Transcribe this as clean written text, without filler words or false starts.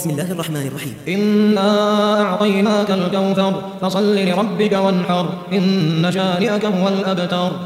بسم الله الرحمن الرحيم. إنا أعطيناك الكوثر فصل لربك وانحر إن شانئك هو الأبتر.